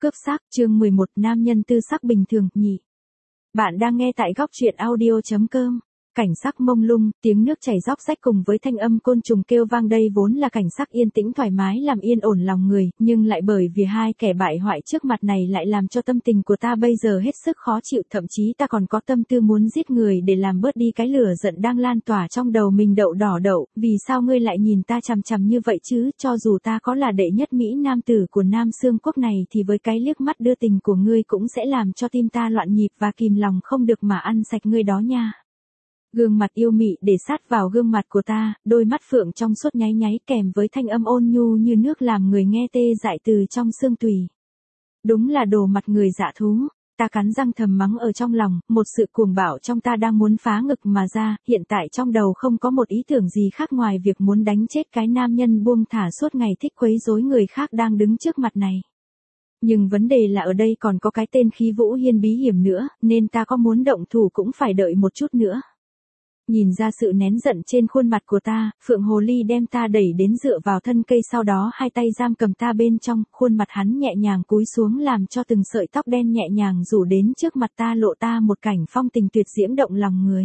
Cướp xác, chương 11, nam nhân tư sắc bình thường, nhị. Bạn đang nghe tại góc truyện audio.com. Cảnh sắc mông lung, tiếng nước chảy róc rách cùng với thanh âm côn trùng kêu vang đây vốn là cảnh sắc yên tĩnh thoải mái làm yên ổn lòng người, nhưng lại bởi vì hai kẻ bại hoại trước mặt này lại làm cho tâm tình của ta bây giờ hết sức khó chịu, thậm chí ta còn có tâm tư muốn giết người để làm bớt đi cái lửa giận đang lan tỏa trong đầu mình. Đậu, vì sao ngươi lại nhìn ta chằm chằm như vậy chứ, cho dù ta có là đệ nhất Mỹ nam tử của Nam Xương Quốc này thì với cái liếc mắt đưa tình của ngươi cũng sẽ làm cho tim ta loạn nhịp và kìm lòng không được mà ăn sạch ngươi đó nha. Gương mặt yêu mị để sát vào gương mặt của ta, đôi mắt phượng trong suốt nháy nháy kèm với thanh âm ôn nhu như nước làm người nghe tê dại từ trong xương tủy. Đúng là đồ mặt người dạ thú, ta cắn răng thầm mắng ở trong lòng, một sự cuồng bạo trong ta đang muốn phá ngực mà ra, hiện tại trong đầu không có một ý tưởng gì khác ngoài việc muốn đánh chết cái nam nhân buông thả suốt ngày thích quấy rối người khác đang đứng trước mặt này. Nhưng vấn đề là ở đây còn có cái tên Khí Vũ Hiên bí hiểm nữa, nên ta có muốn động thủ cũng phải đợi một chút nữa. Nhìn ra sự nén giận trên khuôn mặt của ta, Phượng Hồ Ly đem ta đẩy đến dựa vào thân cây, sau đó hai tay giam cầm ta bên trong, khuôn mặt hắn nhẹ nhàng cúi xuống làm cho từng sợi tóc đen nhẹ nhàng rủ đến trước mặt ta, lộ ta một cảnh phong tình tuyệt diễm động lòng người.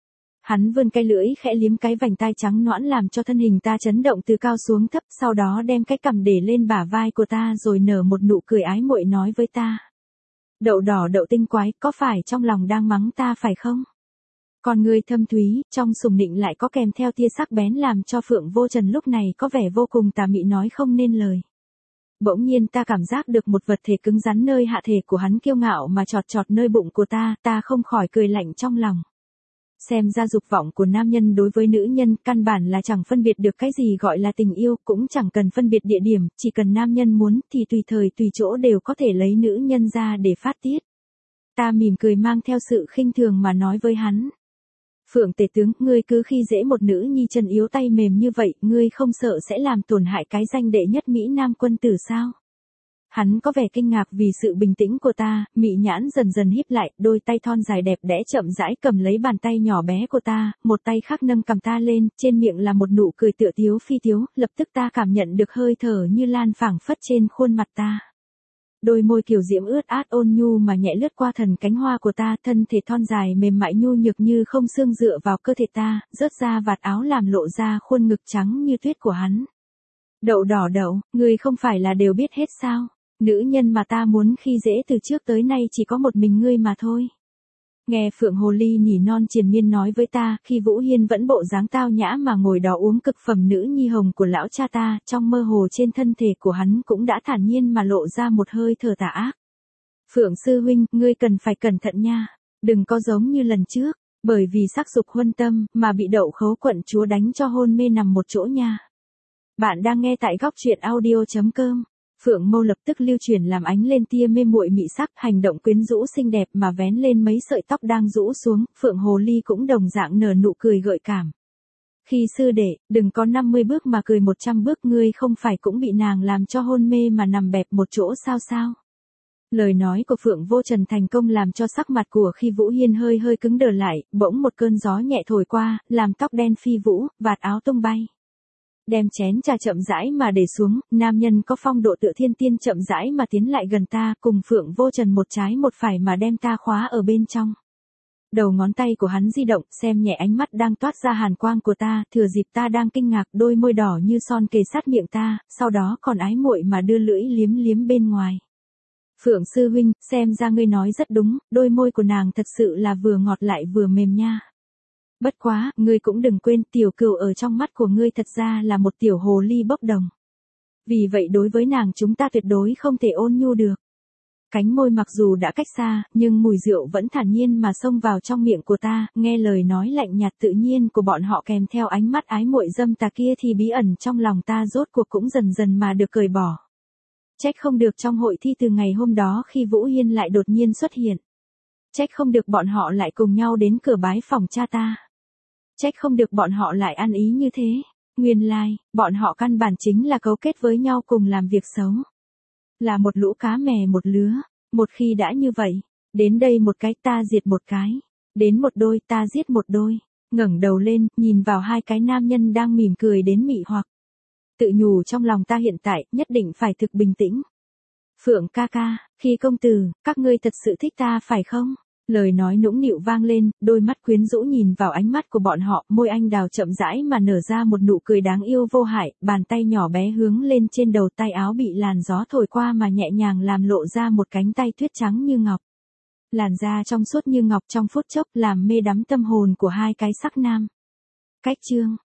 Hắn vươn cái lưỡi khẽ liếm cái vành tai trắng nõn làm cho thân hình ta chấn động từ cao xuống thấp, sau đó đem cái cằm để lên bả vai của ta rồi nở một nụ cười ái muội nói với ta. Đậu đỏ đậu tinh quái, có phải trong lòng đang mắng ta phải không? Còn người thâm thúy, trong sùng nịnh lại có kèm theo tia sắc bén làm cho Phượng Vô Trần lúc này có vẻ vô cùng tà mị nói không nên lời. Bỗng nhiên ta cảm giác được một vật thể cứng rắn nơi hạ thể của hắn kiêu ngạo mà chọt chọt nơi bụng của ta không khỏi cười lạnh trong lòng. Xem ra dục vọng của nam nhân đối với nữ nhân căn bản là chẳng phân biệt được cái gì gọi là tình yêu, cũng chẳng cần phân biệt địa điểm, chỉ cần nam nhân muốn thì tùy thời tùy chỗ đều có thể lấy nữ nhân ra để phát tiết. Ta mỉm cười mang theo sự khinh thường mà nói với hắn. Phượng tể tướng, ngươi cứ khi dễ một nữ nhi chân yếu tay mềm như vậy, ngươi không sợ sẽ làm tổn hại cái danh đệ nhất Mỹ Nam quân tử sao? Hắn có vẻ kinh ngạc vì sự bình tĩnh của ta, mị nhãn dần dần híp lại, đôi tay thon dài đẹp đẽ chậm rãi cầm lấy bàn tay nhỏ bé của ta, một tay khác nâng cầm ta lên, trên miệng là một nụ cười tựa tiếu phi tiếu, lập tức ta cảm nhận được hơi thở như lan phảng phất trên khuôn mặt ta. Đôi môi kiều diễm ướt át ôn nhu mà nhẹ lướt qua thần cánh hoa của ta, thân thể thon dài mềm mại nhu nhược như không xương dựa vào cơ thể ta, rớt ra vạt áo làm lộ ra khuôn ngực trắng như tuyết của hắn. Đậu đỏ đậu, ngươi không phải là đều biết hết sao? Nữ nhân mà ta muốn khi dễ từ trước tới nay chỉ có một mình ngươi mà thôi. Nghe Phượng Hồ Ly nỉ non triền miên nói với ta, khi Vũ Hiên vẫn bộ dáng tao nhã mà ngồi đó uống cực phẩm nữ nhi hồng của lão cha ta, trong mơ hồ trên thân thể của hắn cũng đã thản nhiên mà lộ ra một hơi thở tà ác. Phượng sư huynh, ngươi cần phải cẩn thận nha, đừng có giống như lần trước, bởi vì sắc dục huân tâm mà bị Đậu Khấu quận chúa đánh cho hôn mê nằm một chỗ nha. Bạn đang nghe tại góc truyện audio.com. Phượng mâu lập tức lưu chuyển làm ánh lên tia mê muội mị sắc, hành động quyến rũ xinh đẹp mà vén lên mấy sợi tóc đang rũ xuống, Phượng Hồ Ly cũng đồng dạng nở nụ cười gợi cảm. Khi sư đệ, đừng có 50 bước mà cười 100 bước, ngươi không phải cũng bị nàng làm cho hôn mê mà nằm bẹp một chỗ sao? Lời nói của Phượng Vô Trần thành công làm cho sắc mặt của Khi Vũ Hiên hơi cứng đờ lại, bỗng một cơn gió nhẹ thổi qua, làm tóc đen phi vũ, vạt áo tung bay. Đem chén trà chậm rãi mà để xuống, nam nhân có phong độ tựa thiên tiên chậm rãi mà tiến lại gần ta, cùng Phượng Vô Trần một trái một phải mà đem ta khóa ở bên trong. Đầu ngón tay của hắn di động, xem nhẹ ánh mắt đang toát ra hàn quang của ta, thừa dịp ta đang kinh ngạc, đôi môi đỏ như son kề sát miệng ta, sau đó còn ái muội mà đưa lưỡi liếm bên ngoài. Phượng sư huynh, xem ra ngươi nói rất đúng, đôi môi của nàng thật sự là vừa ngọt lại vừa mềm nha. Bất quá, ngươi cũng đừng quên, tiểu cừu ở trong mắt của ngươi thật ra là một tiểu hồ ly bốc đồng. Vì vậy đối với nàng chúng ta tuyệt đối không thể ôn nhu được. Cánh môi mặc dù đã cách xa, nhưng mùi rượu vẫn thản nhiên mà xông vào trong miệng của ta, nghe lời nói lạnh nhạt tự nhiên của bọn họ kèm theo ánh mắt ái muội dâm tà kia thì bí ẩn trong lòng ta rốt cuộc cũng dần dần mà được cởi bỏ. Trách không được trong hội thi từ ngày hôm đó khi Vũ Hiên lại đột nhiên xuất hiện. Trách không được bọn họ lại cùng nhau đến cửa bái phòng cha ta. Trách không được bọn họ lại ăn ý như thế. Nguyên lai, bọn họ căn bản chính là cấu kết với nhau cùng làm việc xấu. Là một lũ cá mè một lứa. Một khi đã như vậy, đến đây một cái ta diệt một cái. Đến một đôi ta giết một đôi. Ngẩng đầu lên, nhìn vào hai cái nam nhân đang mỉm cười đến mị hoặc. Tự nhủ trong lòng ta hiện tại, nhất định phải thực bình tĩnh. Phượng ca ca, khi công tử, các ngươi thật sự thích ta phải không? Lời nói nũng nịu vang lên, đôi mắt quyến rũ nhìn vào ánh mắt của bọn họ, môi anh đào chậm rãi mà nở ra một nụ cười đáng yêu vô hại, bàn tay nhỏ bé hướng lên trên đầu tay áo bị làn gió thổi qua mà nhẹ nhàng làm lộ ra một cánh tay tuyết trắng như ngọc. Làn da trong suốt như ngọc trong phút chốc làm mê đắm tâm hồn của hai cái sắc nam. Cách chương